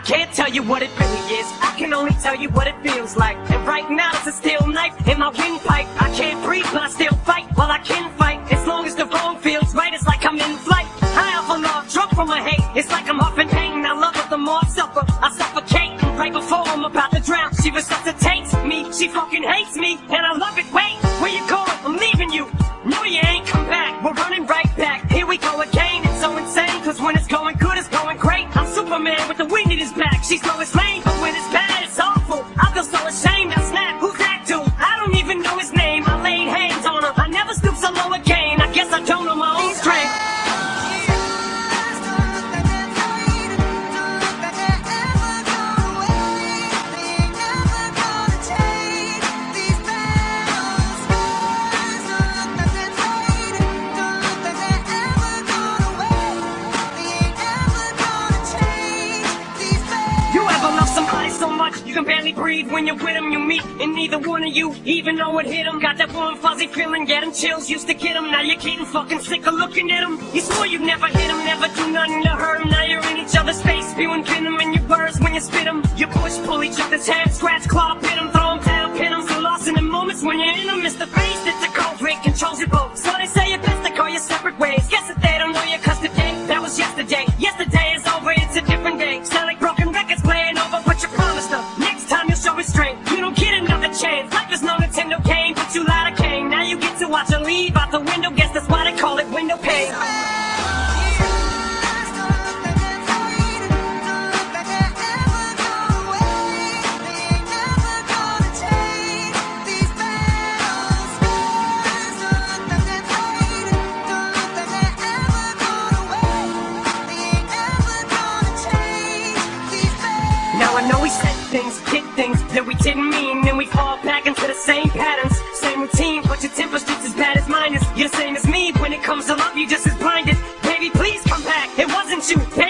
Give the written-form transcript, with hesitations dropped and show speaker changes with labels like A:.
A: can't tell you what it really is, I can only tell you what it feels like. And right now it's a steel knife in my windpipe. I can't breathe but I still fight while I can fight. As long as the wrong feels right, it's like I'm in flight. High off of love, drunk from my hate, it's like I'm huffing pain. I love her, the more I suffer, I suffocate. Right before I'm about to drown, she resuscitates me. She fucking hates me, and I love it. Wait, where you going? I'm leaving you. No, you ain't come back, we're running right back. Here we go again, it's so insane, cause when it's going good, it's going great. I'm Superman with the wind in his back. She's so lame, but when it's bad, it's awful. I feel so ashamed, I snap, who's that dude? I don't even know his name, I laid hands on her. I never stoop so low again, I guess I don't know my own strength. So much, you can barely breathe when you're with them. You meet, and neither one of you even know it hit them. Got that warm fuzzy feeling, getting chills, used to get them. Now you're getting fucking sick of looking at them. You swore you'd never hit them, never do nothing to hurt them. Now you're in each other's face, spewing venom in your words when you spit them. You push, pull each other's hair, scratch, claw, pin them, throw them down, pin them. So lost in the moments when you're in them. It's the face that's a culprit, controls your boat. So they say it's best to go your separate ways. Guess that they don't know you, cause today, that was yesterday. Yesterday is over, it's a different day. Sound like broken records playing over, but you promised her. Next time you'll show restraint, you don't get another chance. Life is no Nintendo game, but you lied, I came. Now you get to watch her leave out the window. Guess that's why they call it window pane. I know we said things, did things that we didn't mean, and we fall back into the same patterns, same routine, but your temper's just as bad as mine is. You're the same as me, when it comes to love, you just as blinded. Baby, please come back, it wasn't you.